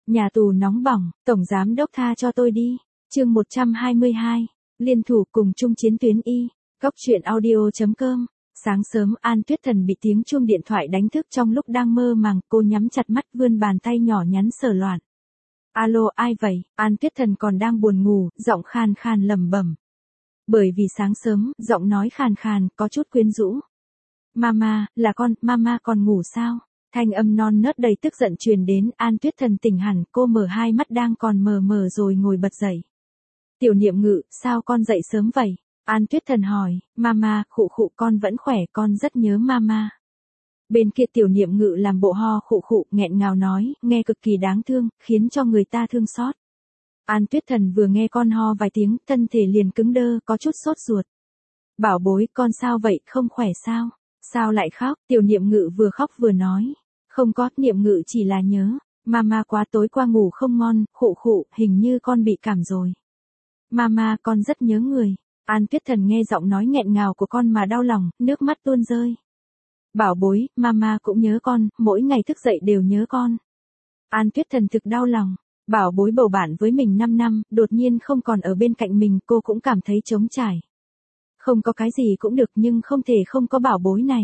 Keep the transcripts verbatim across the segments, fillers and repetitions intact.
Nhà tù nóng bỏng, Tổng Giám Đốc tha cho tôi đi. Chương một trăm hai mươi hai, liên thủ cùng chung chiến tuyến y. Góc truyện audio chấm com. Sáng sớm An Tuyết Thần bị tiếng chuông điện thoại đánh thức trong lúc đang mơ màng, cô nhắm chặt mắt vươn bàn tay nhỏ nhắn sờ loạn. Alo, ai vậy? An Tuyết Thần còn đang buồn ngủ, giọng khan khan lẩm bẩm. Bởi vì sáng sớm, giọng nói khàn khàn, có chút quyến rũ. Mama, là con, mama còn ngủ sao? Thanh âm non nớt đầy tức giận truyền đến, An Tuyết Thần tỉnh hẳn, cô mở hai mắt đang còn mờ mờ rồi ngồi bật dậy. Tiểu Niệm Ngự, sao con dậy sớm vậy? An Tuyết Thần hỏi, mama, khụ khụ con vẫn khỏe, con rất nhớ mama. Bên kia Tiểu Niệm Ngự làm bộ ho khụ khụ, nghẹn ngào nói, nghe cực kỳ đáng thương, khiến cho người ta thương xót. An Tuyết Thần vừa nghe con ho vài tiếng, thân thể liền cứng đơ, có chút sốt ruột. Bảo bối, con sao vậy, không khỏe sao? Sao lại khóc? Tiểu Niệm Ngự vừa khóc vừa nói. Không có, Niệm Ngự chỉ là nhớ. Mama quá tối qua ngủ không ngon, khụ khụ, hình như con bị cảm rồi. Mama, con rất nhớ người. An Tuyết Thần nghe giọng nói nghẹn ngào của con mà đau lòng, nước mắt tuôn rơi. Bảo bối, mama cũng nhớ con, mỗi ngày thức dậy đều nhớ con. An Tuyết Thần thực đau lòng. Bảo bối bầu bạn với mình năm năm, đột nhiên không còn ở bên cạnh mình, cô cũng cảm thấy trống trải. Không có cái gì cũng được nhưng không thể không có bảo bối này.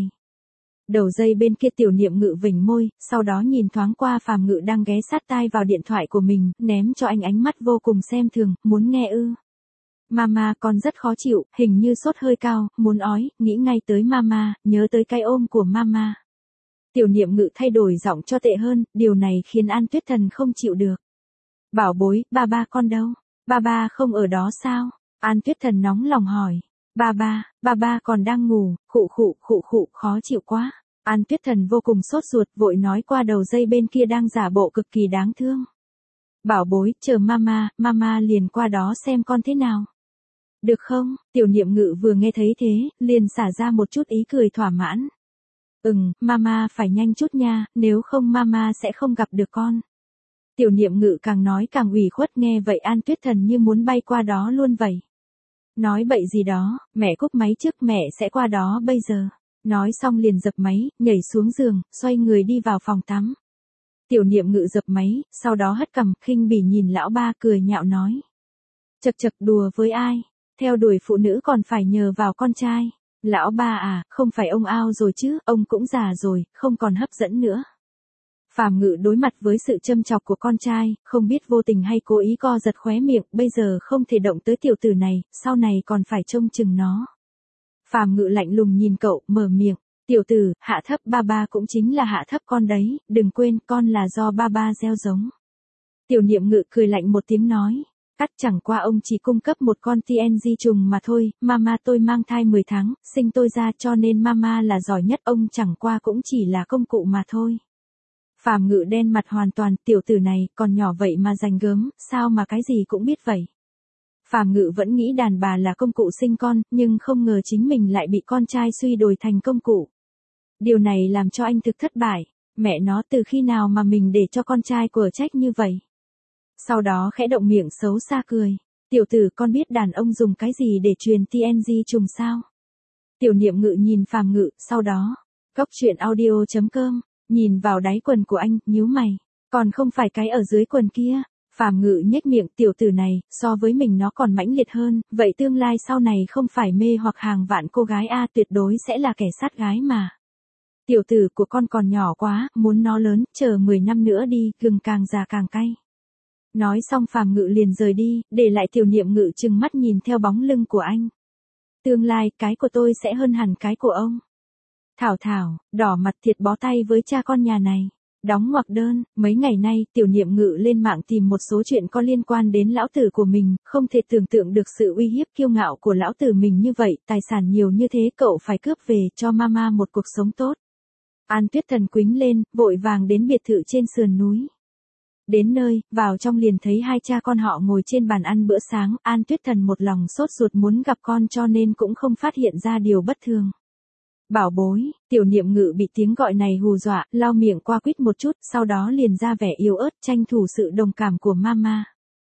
Đầu dây bên kia Tiểu Niệm Ngự vểnh môi, sau đó nhìn thoáng qua Phàm Ngự đang ghé sát tai vào điện thoại của mình, ném cho anh ánh mắt vô cùng xem thường, muốn nghe ư. Mama, con rất khó chịu, hình như sốt hơi cao, muốn ói, nghĩ ngay tới mama, nhớ tới cái ôm của mama. Tiểu Niệm Ngự thay đổi giọng cho tệ hơn, điều này khiến An Tuyết Thần không chịu được. Bảo bối, ba ba con đâu? Ba ba không ở đó sao? An Tuyết Thần nóng lòng hỏi. Ba ba, ba ba còn đang ngủ, khụ khụ, khụ khụ, khó chịu quá. An Tuyết Thần vô cùng sốt ruột, vội nói qua đầu dây bên kia đang giả bộ cực kỳ đáng thương. Bảo bối, chờ mama, mama liền qua đó xem con thế nào. Được không? Tiểu Niệm Ngự vừa nghe thấy thế, liền xả ra một chút ý cười thỏa mãn. Ừm, mama phải nhanh chút nha, nếu không mama sẽ không gặp được con. Tiểu Niệm Ngự càng nói càng ủy khuất, nghe vậy An Tuyết Thần như muốn bay qua đó luôn vậy. Nói bậy gì đó, mẹ cúp máy trước, mẹ sẽ qua đó bây giờ. Nói xong liền dập máy, nhảy xuống giường, xoay người đi vào phòng tắm. Tiểu Niệm Ngự dập máy, sau đó hất cằm, khinh bỉ nhìn lão ba cười nhạo nói. Chật chật, đùa với ai? Theo đuổi phụ nữ còn phải nhờ vào con trai. Lão ba à, không phải ông ao rồi chứ, ông cũng già rồi, không còn hấp dẫn nữa. Phàm Ngự đối mặt với sự châm chọc của con trai, không biết vô tình hay cố ý co giật khóe miệng, bây giờ không thể động tới tiểu tử này, sau này còn phải trông chừng nó. Phàm Ngự lạnh lùng nhìn cậu, mở miệng, tiểu tử, hạ thấp ba ba cũng chính là hạ thấp con đấy, đừng quên con là do ba ba gieo giống. Tiểu Niệm Ngự cười lạnh một tiếng nói, cắt, chẳng qua ông chỉ cung cấp một con tê en giê trùng mà thôi, mama tôi mang thai mười tháng, sinh tôi ra cho nên mama là giỏi nhất, ông chẳng qua cũng chỉ là công cụ mà thôi. Phàm Ngự đen mặt hoàn toàn, tiểu tử này, còn nhỏ vậy mà giành gớm, sao mà cái gì cũng biết vậy. Phàm Ngự vẫn nghĩ đàn bà là công cụ sinh con, nhưng không ngờ chính mình lại bị con trai suy đồi thành công cụ. Điều này làm cho anh thực thất bại, mẹ nó từ khi nào mà mình để cho con trai của trách như vậy. Sau đó khẽ động miệng xấu xa cười, tiểu tử con biết đàn ông dùng cái gì để truyền tê en giê trùng sao? Tiểu Niệm Ngự nhìn Phàm Ngự, sau đó, góc truyện audio chấm com. Nhìn vào đáy quần của anh, nhíu mày. Còn không phải cái ở dưới quần kia. Phàm Ngự nhếch miệng, tiểu tử này, so với mình nó còn mãnh liệt hơn, vậy tương lai sau này không phải mê hoặc hàng vạn cô gái a, tuyệt đối sẽ là kẻ sát gái mà. Tiểu tử của con còn nhỏ quá, muốn nó lớn, chờ mười năm nữa đi, gừng càng già càng cay. Nói xong Phàm Ngự liền rời đi, để lại Tiểu Niệm Ngự trừng mắt nhìn theo bóng lưng của anh. Tương lai, cái của tôi sẽ hơn hẳn cái của ông. Thảo Thảo, đỏ mặt thiệt bó tay với cha con nhà này. Đóng ngoặc đơn, mấy ngày nay, Tiểu Niệm Ngự lên mạng tìm một số chuyện có liên quan đến lão tử của mình, không thể tưởng tượng được sự uy hiếp kiêu ngạo của lão tử mình như vậy, tài sản nhiều như thế cậu phải cướp về cho mama một cuộc sống tốt. An Tuyết Thần quính lên, vội vàng đến biệt thự trên sườn núi. Đến nơi, vào trong liền thấy hai cha con họ ngồi trên bàn ăn bữa sáng, An Tuyết Thần một lòng sốt ruột muốn gặp con cho nên cũng không phát hiện ra điều bất thường. Bảo bối, Tiểu Niệm Ngự bị tiếng gọi này hù dọa, lau miệng qua quýt một chút, sau đó liền ra vẻ yếu ớt, tranh thủ sự đồng cảm của mama.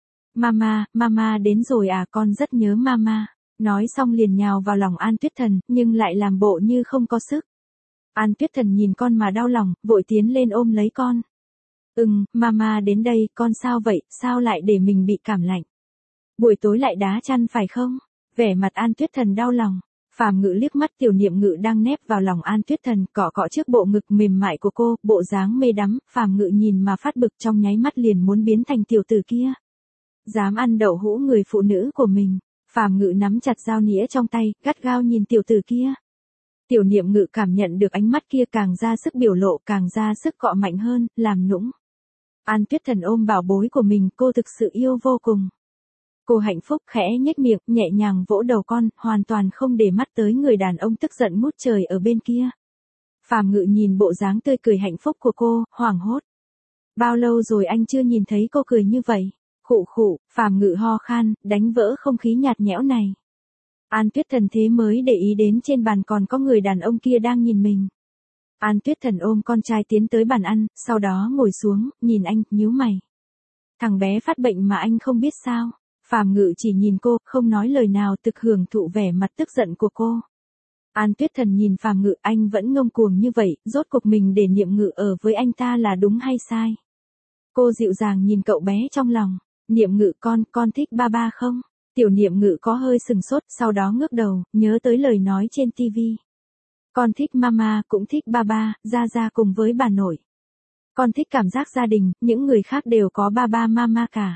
Mama, mama đến rồi à, con rất nhớ mama. Nói xong liền nhào vào lòng An Tuyết Thần, nhưng lại làm bộ như không có sức. An Tuyết Thần nhìn con mà đau lòng, vội tiến lên ôm lấy con. Ừm, mama đến đây, con sao vậy, sao lại để mình bị cảm lạnh? Buổi tối lại đá chăn phải không? Vẻ mặt An Tuyết Thần đau lòng. Phàm Ngự liếc mắt Tiểu Niệm Ngự đang nép vào lòng An Tuyết Thần, cọ cọ trước bộ ngực mềm mại của cô, bộ dáng mê đắm, Phàm Ngự nhìn mà phát bực, trong nháy mắt liền muốn biến thành tiểu tử kia. Dám ăn đậu hũ người phụ nữ của mình. Phàm Ngự nắm chặt dao nĩa trong tay, gắt gao nhìn tiểu tử kia. Tiểu Niệm Ngự cảm nhận được ánh mắt kia càng ra sức biểu lộ, càng ra sức cọ mạnh hơn, làm nũng. An Tuyết Thần ôm bảo bối của mình, cô thực sự yêu vô cùng. Cô hạnh phúc khẽ nhếch miệng, nhẹ nhàng vỗ đầu con, hoàn toàn không để mắt tới người đàn ông tức giận ngút trời ở bên kia. Phàm Ngự nhìn bộ dáng tươi cười hạnh phúc của cô, hoảng hốt. Bao lâu rồi anh chưa nhìn thấy cô cười như vậy? Khụ khụ, Phàm Ngự ho khan, đánh vỡ không khí nhạt nhẽo này. An Tuyết Thần thế mới để ý đến trên bàn còn có người đàn ông kia đang nhìn mình. An Tuyết Thần ôm con trai tiến tới bàn ăn, sau đó ngồi xuống, nhìn anh, nhíu mày. Thằng bé phát bệnh mà anh không biết sao? Phàm Ngự chỉ nhìn cô, không nói lời nào, thực hưởng thụ vẻ mặt tức giận của cô. An Tuyết Thần nhìn Phàm Ngự, anh vẫn ngông cuồng như vậy, rốt cuộc mình để Niệm Ngự ở với anh ta là đúng hay sai? Cô dịu dàng nhìn cậu bé trong lòng. Niệm Ngự con, con thích ba ba không? Tiểu Niệm Ngự có hơi sừng sốt, sau đó ngước đầu, nhớ tới lời nói trên tivi. Con thích mama, cũng thích ba ba, ra ra cùng với bà nội. Con thích cảm giác gia đình, những người khác đều có ba ba mama cả.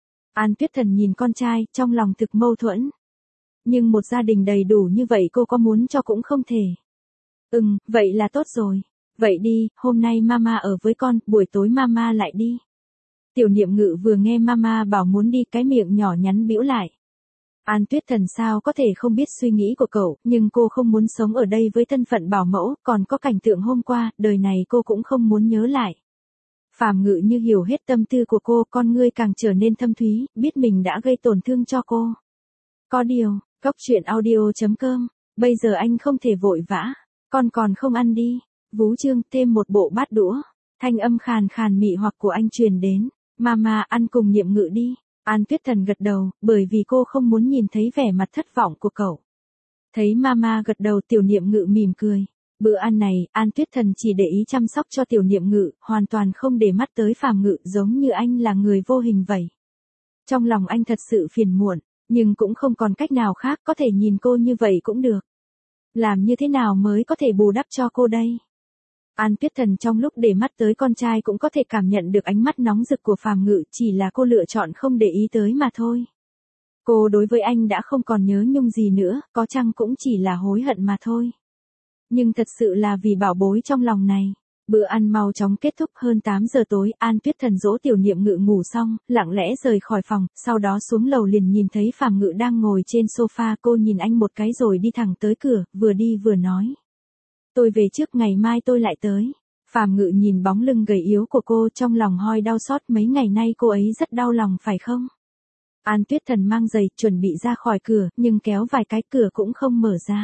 An Tuyết Thần nhìn con trai, trong lòng thực mâu thuẫn. Nhưng một gia đình đầy đủ như vậy cô có muốn cho cũng không thể. Ừm, vậy là tốt rồi. Vậy đi, hôm nay mama ở với con, buổi tối mama lại đi. Tiểu Niệm Ngự vừa nghe mama bảo muốn đi, cái miệng nhỏ nhắn bĩu lại. An Tuyết Thần sao có thể không biết suy nghĩ của cậu, nhưng cô không muốn sống ở đây với thân phận bảo mẫu, còn có cảnh tượng hôm qua, đời này cô cũng không muốn nhớ lại. Phàm Ngự như hiểu hết tâm tư của cô, con ngươi càng trở nên thâm thúy, biết mình đã gây tổn thương cho cô. Có điều, góc truyện audio chấm com, bây giờ anh không thể vội vã, con còn không ăn đi. Vú Trương thêm một bộ bát đũa, thanh âm khàn khàn mị hoặc của anh truyền đến, mama ăn cùng Niệm Ngự đi. An Tuyết Thần gật đầu, bởi vì cô không muốn nhìn thấy vẻ mặt thất vọng của cậu. Thấy mama gật đầu, Tiểu Niệm Ngự mỉm cười. Bữa ăn này, An Tuyết Thần chỉ để ý chăm sóc cho Tiểu Niệm Ngự, hoàn toàn không để mắt tới Phàm Ngự, giống như anh là người vô hình vậy. Trong lòng anh thật sự phiền muộn, nhưng cũng không còn cách nào khác, có thể nhìn cô như vậy cũng được. Làm như thế nào mới có thể bù đắp cho cô đây? An Tuyết Thần trong lúc để mắt tới con trai cũng có thể cảm nhận được ánh mắt nóng rực của Phàm Ngự, chỉ là cô lựa chọn không để ý tới mà thôi. Cô đối với anh đã không còn nhớ nhung gì nữa, có chăng cũng chỉ là hối hận mà thôi. Nhưng thật sự là vì bảo bối trong lòng này. Bữa ăn mau chóng kết thúc, hơn tám giờ tối, An Tuyết Thần dỗ Tiểu Niệm Ngự ngủ xong, lặng lẽ rời khỏi phòng, sau đó xuống lầu liền nhìn thấy Phàm Ngự đang ngồi trên sofa, cô nhìn anh một cái rồi đi thẳng tới cửa, vừa đi vừa nói. Tôi về trước, ngày mai tôi lại tới. Phàm Ngự nhìn bóng lưng gầy yếu của cô, trong lòng hoi đau xót, mấy ngày nay cô ấy rất đau lòng phải không? An Tuyết Thần mang giày, chuẩn bị ra khỏi cửa, nhưng kéo vài cái cửa cũng không mở ra.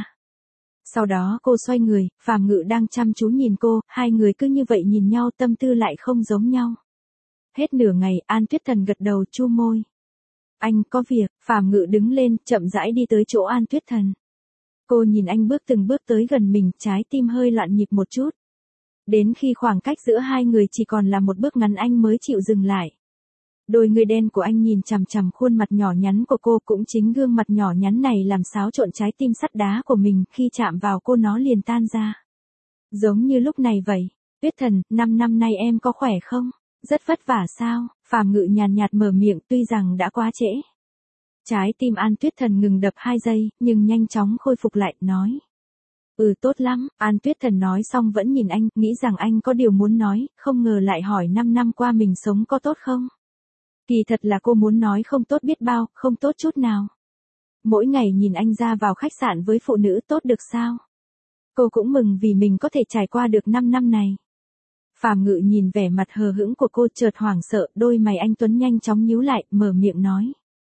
Sau đó cô xoay người, Phàm Ngự đang chăm chú nhìn cô, hai người cứ như vậy nhìn nhau, tâm tư lại không giống nhau. Hết nửa ngày, An Tuyết Thần gật đầu, chu môi. Anh có việc. Phàm Ngự đứng lên, chậm rãi đi tới chỗ An Tuyết Thần. Cô nhìn anh bước từng bước tới gần mình, trái tim hơi loạn nhịp một chút. Đến khi khoảng cách giữa hai người chỉ còn là một bước ngắn anh mới chịu dừng lại. Đôi người đen của anh nhìn chằm chằm khuôn mặt nhỏ nhắn của cô, cũng chính gương mặt nhỏ nhắn này làm xáo trộn trái tim sắt đá của mình, khi chạm vào cô nó liền tan ra. Giống như lúc này vậy. Tuyết Thần, năm năm nay em có khỏe không? Rất vất vả sao? Phàm Ngự nhàn nhạt mở miệng, tuy rằng đã quá trễ. Trái tim An Tuyết Thần ngừng đập hai giây, nhưng nhanh chóng khôi phục lại, nói. Ừ, tốt lắm. An Tuyết Thần nói xong vẫn nhìn anh, nghĩ rằng anh có điều muốn nói, không ngờ lại hỏi năm năm qua mình sống có tốt không? Kỳ thật là cô muốn nói không tốt biết bao, không tốt chút nào. Mỗi ngày nhìn anh ra vào khách sạn với phụ nữ tốt được sao? Cô cũng mừng vì mình có thể trải qua được năm năm này. Phàm Ngự nhìn vẻ mặt hờ hững của cô, chợt hoảng sợ, đôi mày anh tuấn nhanh chóng nhíu lại, mở miệng nói.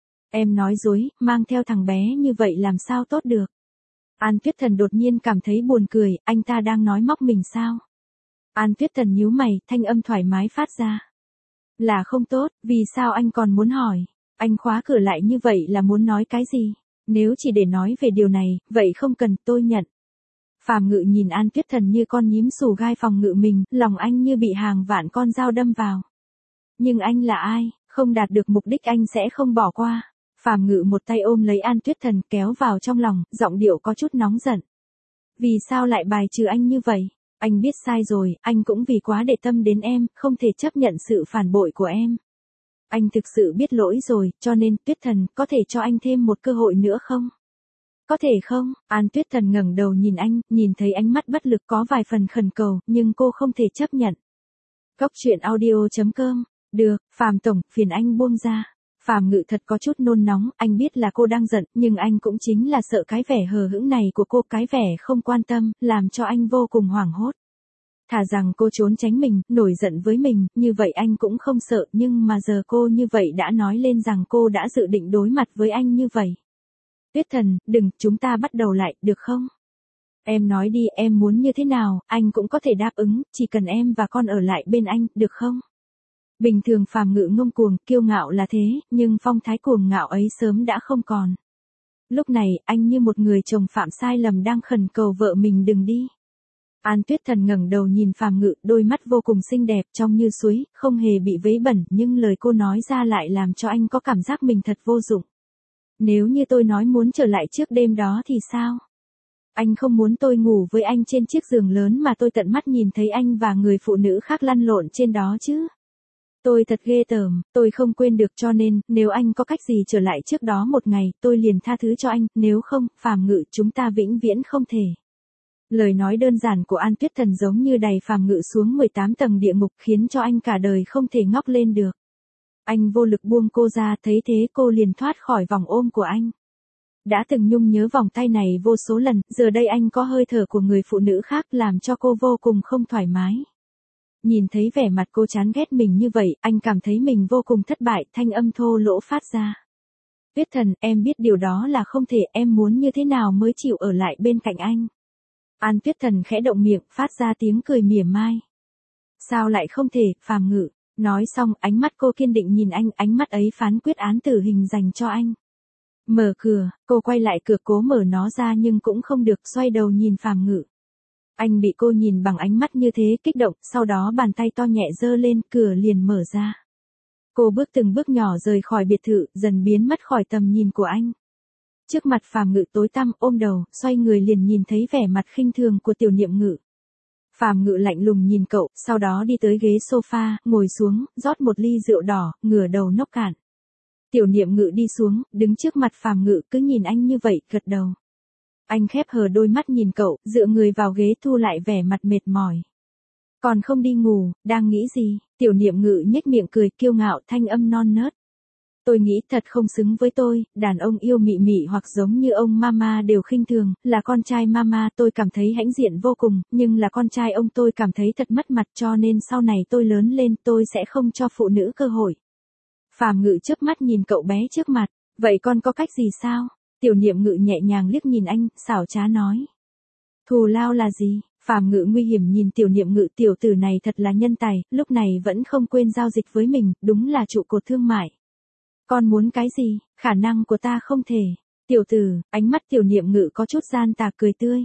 Em nói dối, mang theo thằng bé như vậy làm sao tốt được? An Tuyết Thần đột nhiên cảm thấy buồn cười, anh ta đang nói móc mình sao? An Tuyết Thần nhíu mày, thanh âm thoải mái phát ra. Là không tốt, vì sao anh còn muốn hỏi? Anh khóa cửa lại như vậy là muốn nói cái gì? Nếu chỉ để nói về điều này, vậy không cần, tôi nhận. Phàm Ngự nhìn An Tuyết Thần như con nhím xù gai phòng ngự mình, lòng anh như bị hàng vạn con dao đâm vào. Nhưng anh là ai, không đạt được mục đích anh sẽ không bỏ qua. Phàm Ngự một tay ôm lấy An Tuyết Thần kéo vào trong lòng, giọng điệu có chút nóng giận. Vì sao lại bài trừ anh như vậy? Anh biết sai rồi, anh cũng vì quá để tâm đến em, không thể chấp nhận sự phản bội của em. Anh thực sự biết lỗi rồi, cho nên Tuyết Thần có thể cho anh thêm một cơ hội nữa không? Có thể không? An Tuyết Thần ngẩng đầu nhìn anh, nhìn thấy ánh mắt bất lực có vài phần khẩn cầu, nhưng cô không thể chấp nhận. Góc truyện audio chấm com. Được, Phàm tổng, phiền anh buông ra. Phàm Ngự thật có chút nôn nóng, anh biết là cô đang giận, nhưng anh cũng chính là sợ cái vẻ hờ hững này của cô, cái vẻ không quan tâm, làm cho anh vô cùng hoảng hốt. Thà rằng cô trốn tránh mình, nổi giận với mình, như vậy anh cũng không sợ, nhưng mà giờ cô như vậy đã nói lên rằng cô đã dự định đối mặt với anh như vậy. Tuyết Thần, đừng, chúng ta bắt đầu lại, được không? Em nói đi, em muốn như thế nào, anh cũng có thể đáp ứng, chỉ cần em và con ở lại bên anh, được không? Bình thường Phàm Ngự ngông cuồng, kiêu ngạo là thế, nhưng phong thái cuồng ngạo ấy sớm đã không còn. Lúc này, anh như một người chồng phạm sai lầm đang khẩn cầu vợ mình đừng đi. An Tuyết Thần ngẩng đầu nhìn Phàm Ngự, đôi mắt vô cùng xinh đẹp, trong như suối, không hề bị vấy bẩn, nhưng lời cô nói ra lại làm cho anh có cảm giác mình thật vô dụng. Nếu như tôi nói muốn trở lại trước đêm đó thì sao? Anh không muốn tôi ngủ với anh trên chiếc giường lớn mà tôi tận mắt nhìn thấy anh và người phụ nữ khác lăn lộn trên đó chứ? Tôi thật ghê tởm, tôi không quên được, cho nên, nếu anh có cách gì trở lại trước đó một ngày, tôi liền tha thứ cho anh, nếu không, Phàm Ngự, chúng ta vĩnh viễn không thể. Lời nói đơn giản của An Tuyết Thần giống như đày Phàm Ngự xuống mười tám tầng địa ngục, khiến cho anh cả đời không thể ngóc lên được. Anh vô lực buông cô ra, thấy thế cô liền thoát khỏi vòng ôm của anh. Đã từng nhung nhớ vòng tay này vô số lần, giờ đây anh có hơi thở của người phụ nữ khác làm cho cô vô cùng không thoải mái. Nhìn thấy vẻ mặt cô chán ghét mình như vậy, anh cảm thấy mình vô cùng thất bại, thanh âm thô lỗ phát ra. Tuyết Thần, em biết điều đó là không thể, em muốn như thế nào mới chịu ở lại bên cạnh anh. An Tuyết Thần khẽ động miệng, phát ra tiếng cười mỉa mai. Sao lại không thể, Phàm Ngự? Nói xong, ánh mắt cô kiên định nhìn anh, ánh mắt ấy phán quyết án tử hình dành cho anh. Mở cửa, cô quay lại cửa cố mở nó ra nhưng cũng không được, xoay đầu nhìn Phàm Ngự. Anh bị cô nhìn bằng ánh mắt như thế, kích động, sau đó bàn tay to nhẹ giơ lên, cửa liền mở ra. Cô bước từng bước nhỏ rời khỏi biệt thự, dần biến mất khỏi tầm nhìn của anh. Trước mặt Phàm Ngự tối tăm, ôm đầu, xoay người liền nhìn thấy vẻ mặt khinh thường của Tiểu Niệm Ngự. Phàm Ngự lạnh lùng nhìn cậu, sau đó đi tới ghế sofa, ngồi xuống, rót một ly rượu đỏ, ngửa đầu nốc cạn. Tiểu Niệm Ngự đi xuống, đứng trước mặt Phàm Ngự, cứ nhìn anh như vậy, gật đầu. Anh khép hờ đôi mắt nhìn cậu, dựa người vào ghế, thu lại vẻ mặt mệt mỏi. Còn không đi ngủ, đang nghĩ gì? Tiểu Niệm Ngự nhếch miệng cười kiêu ngạo, thanh âm non nớt. Tôi nghĩ thật không xứng với tôi, đàn ông yêu mị mị hoặc giống như ông mama đều khinh thường, là con trai mama tôi cảm thấy hãnh diện vô cùng, nhưng là con trai ông tôi cảm thấy thật mất mặt, cho nên sau này tôi lớn lên tôi sẽ không cho phụ nữ cơ hội. Phàm Ngự chớp mắt nhìn cậu bé trước mặt, vậy con có cách gì sao? Tiểu Niệm Ngự nhẹ nhàng liếc nhìn anh, xảo trá nói. Thù lao là gì? Phàm Ngự nguy hiểm nhìn Tiểu Niệm Ngự, tiểu tử này thật là nhân tài, lúc này vẫn không quên giao dịch với mình, đúng là trụ cột thương mại. Con muốn cái gì? Khả năng của ta không thể. Tiểu tử, ánh mắt Tiểu Niệm Ngự có chút gian tà cười tươi.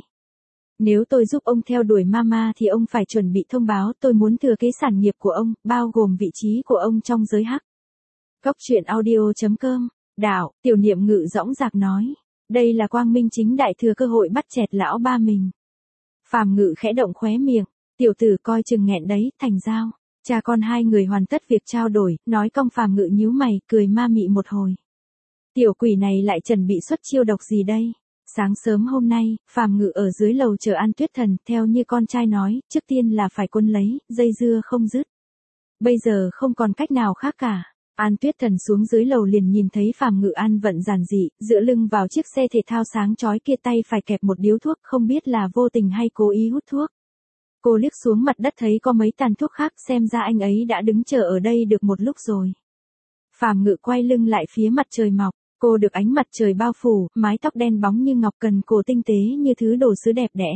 Nếu tôi giúp ông theo đuổi mama thì ông phải chuẩn bị thông báo tôi muốn thừa kế sản nghiệp của ông, bao gồm vị trí của ông trong giới hắc. Góc truyện audio chấm com. Đạo, Tiểu Niệm Ngự dõng dạc nói. Đây là quang minh chính đại thừa cơ hội bắt chẹt lão ba mình. Phàm Ngự khẽ động khóe miệng. Tiểu tử coi chừng nghẹn đấy, thành giao. Cha con hai người hoàn tất việc trao đổi, nói cong. Phàm Ngự nhíu mày, cười ma mị một hồi. Tiểu quỷ này lại chuẩn bị xuất chiêu độc gì đây? Sáng sớm hôm nay, Phàm Ngự ở dưới lầu chờ An Tuyết Thần, theo như con trai nói, trước tiên là phải quân lấy, dây dưa không dứt. Bây giờ không còn cách nào khác cả. An Tuyết Thần xuống dưới lầu liền nhìn thấy Phàm Ngự an vận giản dị, dựa lưng vào chiếc xe thể thao sáng chói kia, tay phải kẹp một điếu thuốc, không biết là vô tình hay cố ý hút thuốc. Cô liếc xuống mặt đất thấy có mấy tàn thuốc khác, xem ra anh ấy đã đứng chờ ở đây được một lúc rồi. Phàm Ngự quay lưng lại phía mặt trời mọc, cô được ánh mặt trời bao phủ, mái tóc đen bóng như ngọc, cần cổ tinh tế như thứ đồ sứ đẹp đẽ.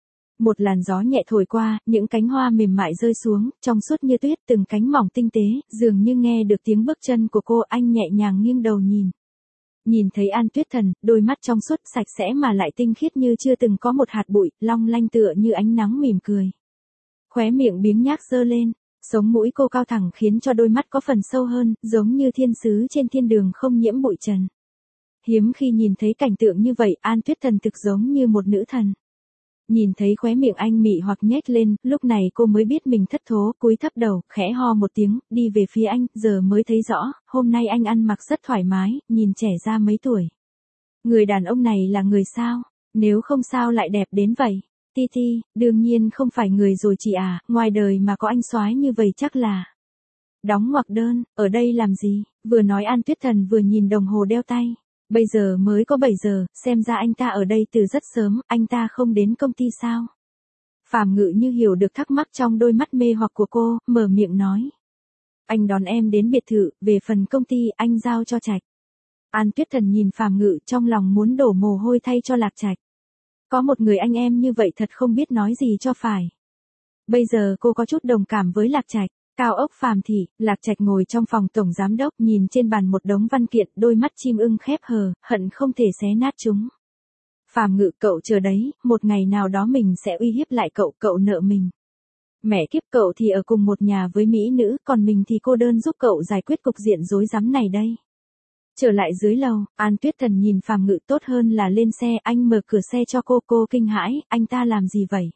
Một làn gió nhẹ thổi qua, những cánh hoa mềm mại rơi xuống, trong suốt như tuyết, từng cánh mỏng tinh tế, dường như nghe được tiếng bước chân của cô. Anh nhẹ nhàng nghiêng đầu nhìn. Nhìn thấy An Tuyết Thần, đôi mắt trong suốt sạch sẽ mà lại tinh khiết như chưa từng có một hạt bụi, long lanh tựa như ánh nắng mỉm cười. Khóe miệng biếng nhác giơ lên, sống mũi cô cao thẳng khiến cho đôi mắt có phần sâu hơn, giống như thiên sứ trên thiên đường không nhiễm bụi trần. Hiếm khi nhìn thấy cảnh tượng như vậy, An Tuyết Thần thực giống như một nữ thần. Nhìn thấy khóe miệng anh mị hoặc nhếch lên, lúc này cô mới biết mình thất thố, cúi thấp đầu, khẽ ho một tiếng, đi về phía anh, giờ mới thấy rõ, hôm nay anh ăn mặc rất thoải mái, nhìn trẻ ra mấy tuổi. Người đàn ông này là người sao? Nếu không sao lại đẹp đến vậy? Ti Ti, đương nhiên không phải người rồi chị à, ngoài đời mà có anh soái như vậy chắc là. Đóng ngoặc đơn, ở đây làm gì? Vừa nói An Tuyết Thần vừa nhìn đồng hồ đeo tay. Bây giờ mới có bảy giờ, xem ra anh ta ở đây từ rất sớm, anh ta không đến công ty sao? Phàm Ngự như hiểu được thắc mắc trong đôi mắt mê hoặc của cô, mở miệng nói. Anh đón em đến biệt thự, về phần công ty anh giao cho Trạch. An Tuyết Thần nhìn Phàm Ngự trong lòng muốn đổ mồ hôi thay cho Lạc Trạch. Có một người anh em như vậy thật không biết nói gì cho phải. Bây giờ cô có chút đồng cảm với Lạc Trạch. Cao ốc Phàm Thị, Lạc Trạch ngồi trong phòng tổng giám đốc nhìn trên bàn một đống văn kiện, đôi mắt chim ưng khép hờ, hận không thể xé nát chúng. Phàm Ngự, cậu chờ đấy, một ngày nào đó mình sẽ uy hiếp lại cậu, cậu nợ mình. Mẹ kiếp, cậu thì ở cùng một nhà với mỹ nữ, còn mình thì cô đơn giúp cậu giải quyết cục diện rối rắm này đây. Trở lại dưới lầu, An Tuyết Thần nhìn Phàm Ngự, tốt hơn là lên xe, anh mở cửa xe cho cô, cô kinh hãi, anh ta làm gì vậy?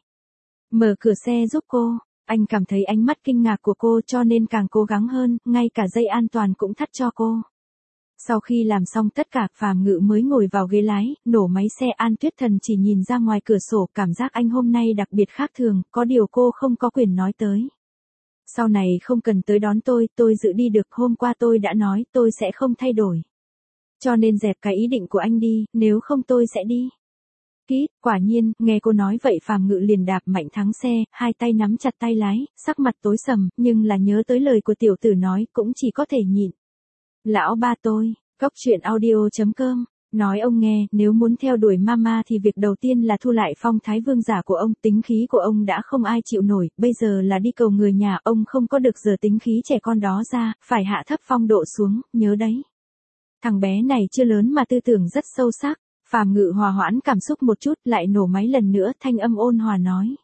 Mở cửa xe giúp cô. Anh cảm thấy ánh mắt kinh ngạc của cô cho nên càng cố gắng hơn, ngay cả dây an toàn cũng thắt cho cô. Sau khi làm xong tất cả, Phàm Ngự mới ngồi vào ghế lái, nổ máy xe. An Tuyết Thần chỉ nhìn ra ngoài cửa sổ, cảm giác anh hôm nay đặc biệt khác thường, có điều cô không có quyền nói tới. Sau này không cần tới đón tôi, tôi dự đi được, hôm qua tôi đã nói tôi sẽ không thay đổi. Cho nên dẹp cái ý định của anh đi, nếu không tôi sẽ đi. Kít, quả nhiên, nghe cô nói vậy Phàm Ngự liền đạp mạnh thắng xe, hai tay nắm chặt tay lái, sắc mặt tối sầm, nhưng là nhớ tới lời của tiểu tử nói, cũng chỉ có thể nhịn. Lão ba tôi, Cốc Truyện Audio chấm com, nói ông nghe, nếu muốn theo đuổi mama thì việc đầu tiên là thu lại phong thái vương giả của ông, tính khí của ông đã không ai chịu nổi, bây giờ là đi cầu người nhà, ông không có được giờ tính khí trẻ con đó ra, phải hạ thấp phong độ xuống, nhớ đấy. Thằng bé này chưa lớn mà tư tưởng rất sâu sắc. Phàm Ngự hòa hoãn cảm xúc một chút, lại nổ máy lần nữa, thanh âm ôn hòa nói.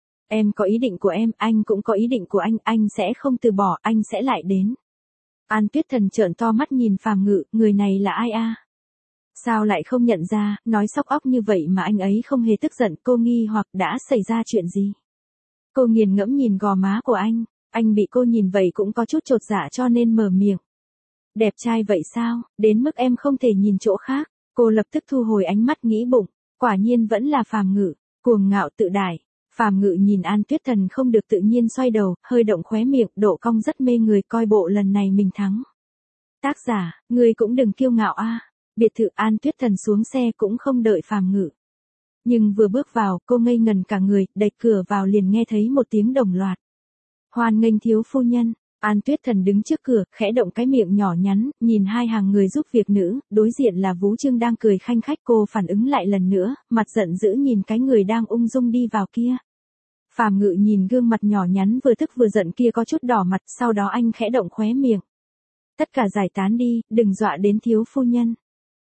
Em có ý định của em, anh cũng có ý định của anh, anh sẽ không từ bỏ, anh sẽ lại đến. An Tuyết Thần trợn to mắt nhìn Phàm Ngự, người này là ai a? Sao lại không nhận ra, nói sóc óc như vậy mà anh ấy không hề tức giận, cô nghi hoặc đã xảy ra chuyện gì? Cô nghiền ngẫm nhìn gò má của anh, anh bị cô nhìn vậy cũng có chút chột dạ cho nên mở miệng. Đẹp trai vậy sao, đến mức em không thể nhìn chỗ khác. Cô lập tức thu hồi ánh mắt nghĩ bụng, quả nhiên vẫn là Phàm Ngự, cuồng ngạo tự đại. Phàm Ngự nhìn An Tuyết Thần không được tự nhiên xoay đầu, hơi động khóe miệng, độ cong rất mê người, coi bộ lần này mình thắng. Tác giả, người cũng đừng kiêu ngạo a. Biệt thự. An Tuyết Thần xuống xe cũng không đợi Phàm Ngự. Nhưng vừa bước vào, cô ngây ngần cả người, đẩy cửa vào liền nghe thấy một tiếng đồng loạt. Hoan nghênh thiếu phu nhân. An Tuyết Thần đứng trước cửa, khẽ động cái miệng nhỏ nhắn, nhìn hai hàng người giúp việc nữ, đối diện là Vũ Trương đang cười khanh khách, cô phản ứng lại lần nữa, mặt giận dữ nhìn cái người đang ung dung đi vào kia. Phàm Ngự nhìn gương mặt nhỏ nhắn vừa tức vừa giận kia có chút đỏ mặt, sau đó anh khẽ động khóe miệng. Tất cả giải tán đi, đừng dọa đến thiếu phu nhân.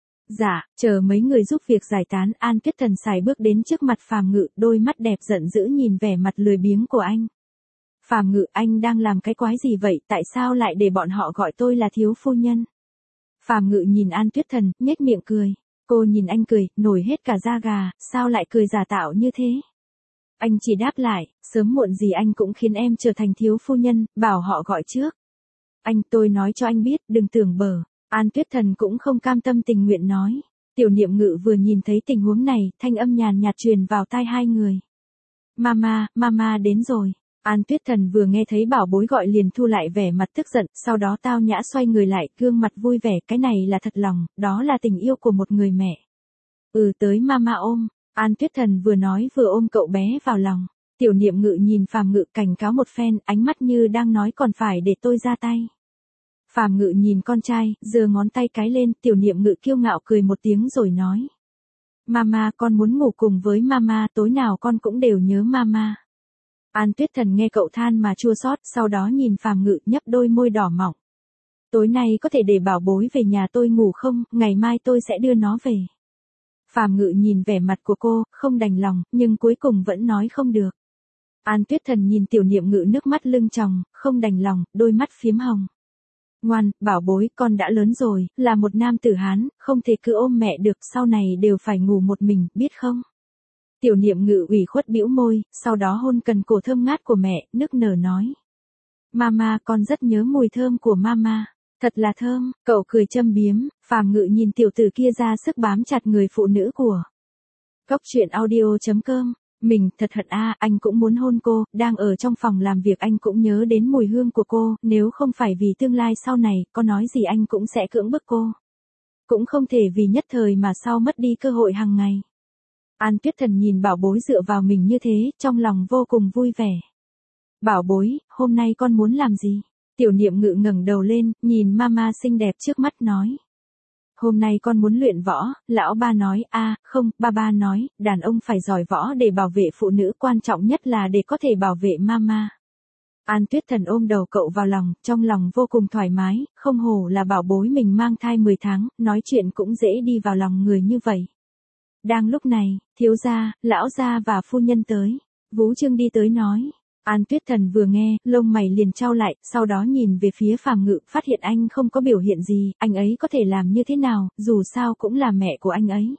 Dạ, chờ mấy người giúp việc giải tán, An Tuyết Thần xài bước đến trước mặt Phàm Ngự, đôi mắt đẹp giận dữ nhìn vẻ mặt lười biếng của anh. Phàm Ngự, anh đang làm cái quái gì vậy, tại sao lại để bọn họ gọi tôi là thiếu phu nhân? Phàm Ngự nhìn An Tuyết Thần, nhếch miệng cười. Cô nhìn anh cười, nổi hết cả da gà, sao lại cười giả tạo như thế? Anh chỉ đáp lại, sớm muộn gì anh cũng khiến em trở thành thiếu phu nhân, bảo họ gọi trước. Anh, tôi nói cho anh biết, đừng tưởng bở. An Tuyết Thần cũng không cam tâm tình nguyện nói. Tiểu Niệm Ngự vừa nhìn thấy tình huống này, thanh âm nhàn nhạt truyền vào tai hai người. Mama, mama đến rồi. An Tuyết Thần vừa nghe thấy bảo bối gọi liền thu lại vẻ mặt tức giận, sau đó tao nhã xoay người lại, gương mặt vui vẻ, cái này là thật lòng, đó là tình yêu của một người mẹ. Ừ, tới mama ôm. An Tuyết Thần vừa nói vừa ôm cậu bé vào lòng. Tiểu Niệm Ngự nhìn Phàm Ngự cảnh cáo một phen, ánh mắt như đang nói còn phải để tôi ra tay. Phàm Ngự nhìn con trai, giơ ngón tay cái lên, Tiểu Niệm Ngự kiêu ngạo cười một tiếng rồi nói. Mama, con muốn ngủ cùng với mama, tối nào con cũng đều nhớ mama. An Tuyết Thần nghe cậu than mà chua xót, sau đó nhìn Phàm Ngự nhấp đôi môi đỏ mọng. Tối nay có thể để bảo bối về nhà tôi ngủ không, ngày mai tôi sẽ đưa nó về. Phàm Ngự nhìn vẻ mặt của cô, không đành lòng, nhưng cuối cùng vẫn nói không được. An Tuyết Thần nhìn Tiểu Niệm Ngự nước mắt lưng tròng, không đành lòng, đôi mắt phiếm hồng. Ngoan, bảo bối, con đã lớn rồi, là một nam tử Hán, không thể cứ ôm mẹ được, sau này đều phải ngủ một mình, biết không? Tiểu Niệm Ngự ủy khuất bĩu môi, sau đó hôn cần cổ thơm ngát của mẹ, nức nở nói. Mama, con rất nhớ mùi thơm của mama. Thật là thơm, cậu cười châm biếm, Phàm Ngự nhìn tiểu tử kia ra sức bám chặt người phụ nữ của. Góc truyện audio chấm com, mình thật hận a, anh cũng muốn hôn cô, đang ở trong phòng làm việc anh cũng nhớ đến mùi hương của cô, nếu không phải vì tương lai sau này, có nói gì anh cũng sẽ cưỡng bức cô. Cũng không thể vì nhất thời mà sau mất đi cơ hội hàng ngày. An Tuyết Thần nhìn bảo bối dựa vào mình như thế, trong lòng vô cùng vui vẻ. Bảo bối, hôm nay con muốn làm gì? Tiểu Niệm Ngự ngẩng đầu lên, nhìn mama xinh đẹp trước mắt nói. Hôm nay con muốn luyện võ, lão ba nói, a, không, ba ba nói, đàn ông phải giỏi võ để bảo vệ phụ nữ, quan trọng nhất là để có thể bảo vệ mama. An Tuyết Thần ôm đầu cậu vào lòng, trong lòng vô cùng thoải mái, không hổ là bảo bối mình mang thai mười tháng, nói chuyện cũng dễ đi vào lòng người như vậy. Đang lúc này, thiếu gia, lão gia và phu nhân tới. Vũ Trương đi tới nói. An Tuyết Thần vừa nghe, lông mày liền chau lại, sau đó nhìn về phía Phàm Ngự, phát hiện anh không có biểu hiện gì, anh ấy có thể làm như thế nào, dù sao cũng là mẹ của anh ấy.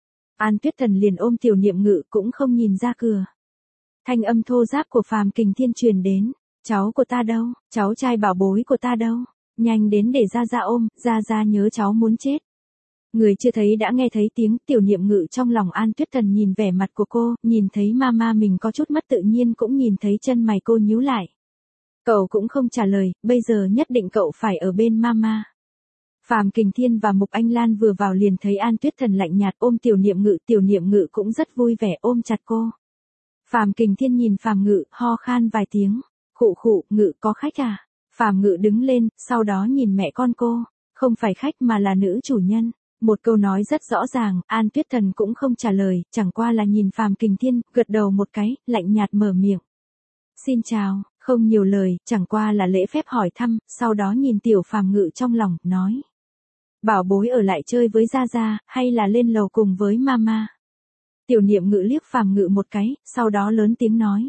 An Tuyết Thần liền ôm Tiểu Niệm Ngự cũng không nhìn ra cửa. Thanh âm thô ráp của Phàm Kình Thiên truyền đến, cháu của ta đâu, cháu trai bảo bối của ta đâu, nhanh đến để ra ra ôm, ra ra nhớ cháu muốn chết. Người chưa thấy đã nghe thấy tiếng, Tiểu Niệm Ngự trong lòng An Tuyết Thần nhìn vẻ mặt của cô, nhìn thấy mama mình có chút mất tự nhiên cũng nhìn thấy chân mày cô nhíu lại. Cậu cũng không trả lời, bây giờ nhất định cậu phải ở bên mama. Phàm Kình Thiên và Mục Anh Lan vừa vào liền thấy An Tuyết Thần lạnh nhạt ôm Tiểu Niệm Ngự, Tiểu Niệm Ngự cũng rất vui vẻ ôm chặt cô. Phàm Kình Thiên nhìn Phàm Ngự, ho khan vài tiếng, khụ khụ, Ngự có khách à? Phàm Ngự đứng lên, sau đó nhìn mẹ con cô, không phải khách mà là nữ chủ nhân. Một câu nói rất rõ ràng, An Tuyết Thần cũng không trả lời, chẳng qua là nhìn Phàm Kình Thiên, gật đầu một cái, lạnh nhạt mở miệng. Xin chào, không nhiều lời, chẳng qua là lễ phép hỏi thăm, sau đó nhìn Tiểu Phàm Ngự trong lòng, nói. Bảo bối ở lại chơi với Gia Gia, hay là lên lầu cùng với mama? Tiểu Niệm Ngự liếc Phàm Ngự một cái, sau đó lớn tiếng nói.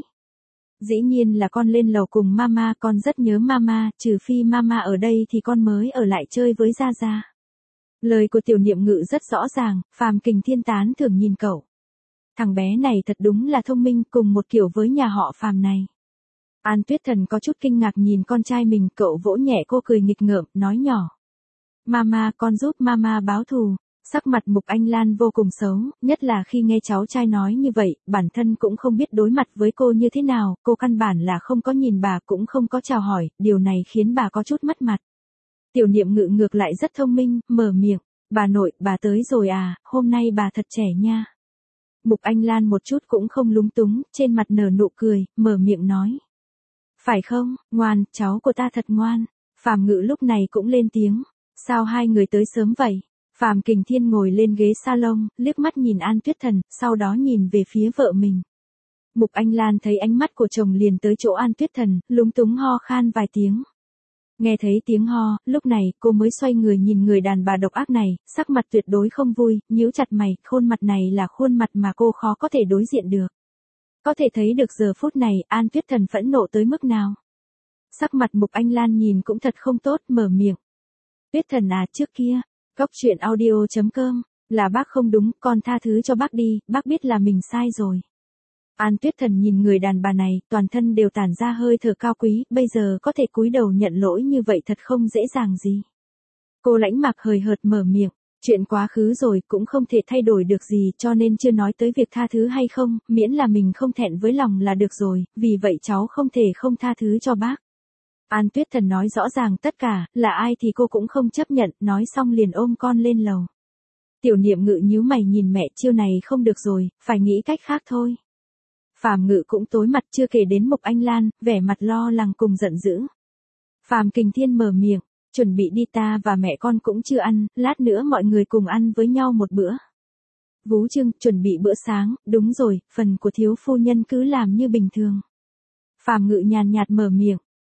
Dĩ nhiên là con lên lầu cùng mama, con rất nhớ mama, trừ phi mama ở đây thì con mới ở lại chơi với Gia Gia. Lời của Tiểu Niệm Ngự rất rõ ràng, Phàm Kình Thiên tán thưởng nhìn cậu. Thằng bé này thật đúng là thông minh, cùng một kiểu với nhà họ Phàm này. An Tuyết Thần có chút kinh ngạc nhìn con trai mình, cậu vỗ nhẹ cô cười nghịch ngợm, nói nhỏ. Mama, con giúp mama báo thù. Sắc mặt Mục Anh Lan vô cùng xấu, nhất là khi nghe cháu trai nói như vậy, bản thân cũng không biết đối mặt với cô như thế nào, cô căn bản là không có nhìn bà cũng không có chào hỏi, điều này khiến bà có chút mất mặt. Tiểu Niệm Ngự ngược lại rất thông minh, mở miệng, bà nội, bà tới rồi à, hôm nay bà thật trẻ nha. Mục Anh Lan một chút cũng không lúng túng, trên mặt nở nụ cười, mở miệng nói. Phải không, ngoan, cháu của ta thật ngoan. Phàm Ngự lúc này cũng lên tiếng, sao hai người tới sớm vậy? Phàm Kình Thiên ngồi lên ghế salon, liếc mắt nhìn An Tuyết Thần, sau đó nhìn về phía vợ mình. Mục Anh Lan thấy ánh mắt của chồng liền tới chỗ An Tuyết Thần, lúng túng ho khan vài tiếng. Nghe thấy tiếng ho, lúc này cô mới xoay người nhìn người đàn bà độc ác này, sắc mặt tuyệt đối không vui, nhíu chặt mày, khuôn mặt này là khuôn mặt mà cô khó có thể đối diện được. Có thể thấy được giờ phút này, An Tuyết Thần phẫn nộ tới mức nào. Sắc mặt Mục Anh Lan nhìn cũng thật không tốt, mở miệng. Tuyết Thần à, trước kia, góc truyện audio chấm com, là bác không đúng, con tha thứ cho bác đi, bác biết là mình sai rồi. An Tuyết Thần nhìn người đàn bà này, toàn thân đều tản ra hơi thở cao quý, bây giờ có thể cúi đầu nhận lỗi như vậy thật không dễ dàng gì. Cô lãnh mặc hời hợt mở miệng, chuyện quá khứ rồi cũng không thể thay đổi được gì cho nên chưa nói tới việc tha thứ hay không, miễn là mình không thẹn với lòng là được rồi, vì vậy cháu không thể không tha thứ cho bác. An Tuyết Thần nói rõ ràng tất cả, là ai thì cô cũng không chấp nhận, nói xong liền ôm con lên lầu. Tiểu Niệm Ngự nhíu mày nhìn mẹ, chiêu này không được rồi, phải nghĩ cách khác thôi. Phàm Ngự cũng tối mặt, chưa kể đến Mục Anh Lan, vẻ mặt lo lắng cùng giận dữ. Phàm Kình Thiên mở miệng, chuẩn bị đi, ta và mẹ con cũng chưa ăn, lát nữa mọi người cùng ăn với nhau một bữa. Vũ Trương, chuẩn bị bữa sáng, đúng rồi, phần của thiếu phu nhân cứ làm như bình thường. Phàm Ngự nhàn nhạt mở miệng,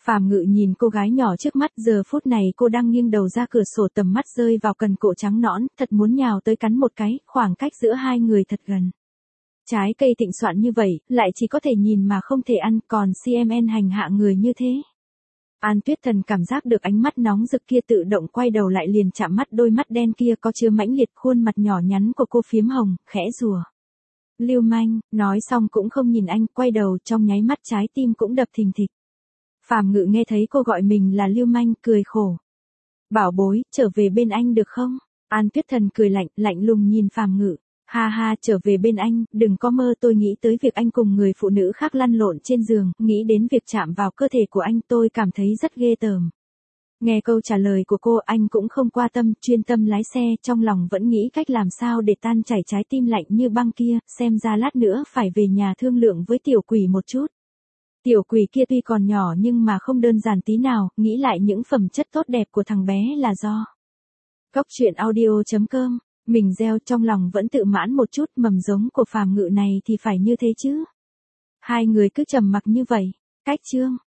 Phàm Ngự nhìn cô gái nhỏ trước mắt, giờ phút này cô đang nghiêng đầu ra cửa sổ, tầm mắt rơi vào cần cổ trắng nõn, thật muốn nhào tới cắn một cái, khoảng cách giữa hai người thật gần. Trái cây thịnh soạn như vậy, lại chỉ có thể nhìn mà không thể ăn, còn xê em en hành hạ người như thế. An Tuyết Thần cảm giác được ánh mắt nóng rực kia, tự động quay đầu lại liền chạm mắt đôi mắt đen kia có chứa mãnh liệt, khuôn mặt nhỏ nhắn của cô phiếm hồng, khẽ rùa. Lưu manh, nói xong cũng không nhìn anh, quay đầu, trong nháy mắt trái tim cũng đập thình thịch. Phàm Ngự nghe thấy cô gọi mình là lưu manh, cười khổ. Bảo bối, trở về bên anh được không? An Tuyết Thần cười lạnh, lạnh lùng nhìn Phàm Ngự. Ha ha, trở về bên anh, đừng có mơ, tôi nghĩ tới việc anh cùng người phụ nữ khác lăn lộn trên giường, nghĩ đến việc chạm vào cơ thể của anh, tôi cảm thấy rất ghê tởm. Nghe câu trả lời của cô, anh cũng không qua tâm, chuyên tâm lái xe, trong lòng vẫn nghĩ cách làm sao để tan chảy trái tim lạnh như băng kia, xem ra lát nữa phải về nhà thương lượng với tiểu quỷ một chút. Tiểu quỷ kia tuy còn nhỏ nhưng mà không đơn giản tí nào, nghĩ lại những phẩm chất tốt đẹp của thằng bé là do. Góc truyện audio chấm com, mình gieo trong lòng vẫn tự mãn một chút, mầm giống của Phàm Ngự này thì phải như thế chứ. Hai người cứ trầm mặc như vậy. Cách chương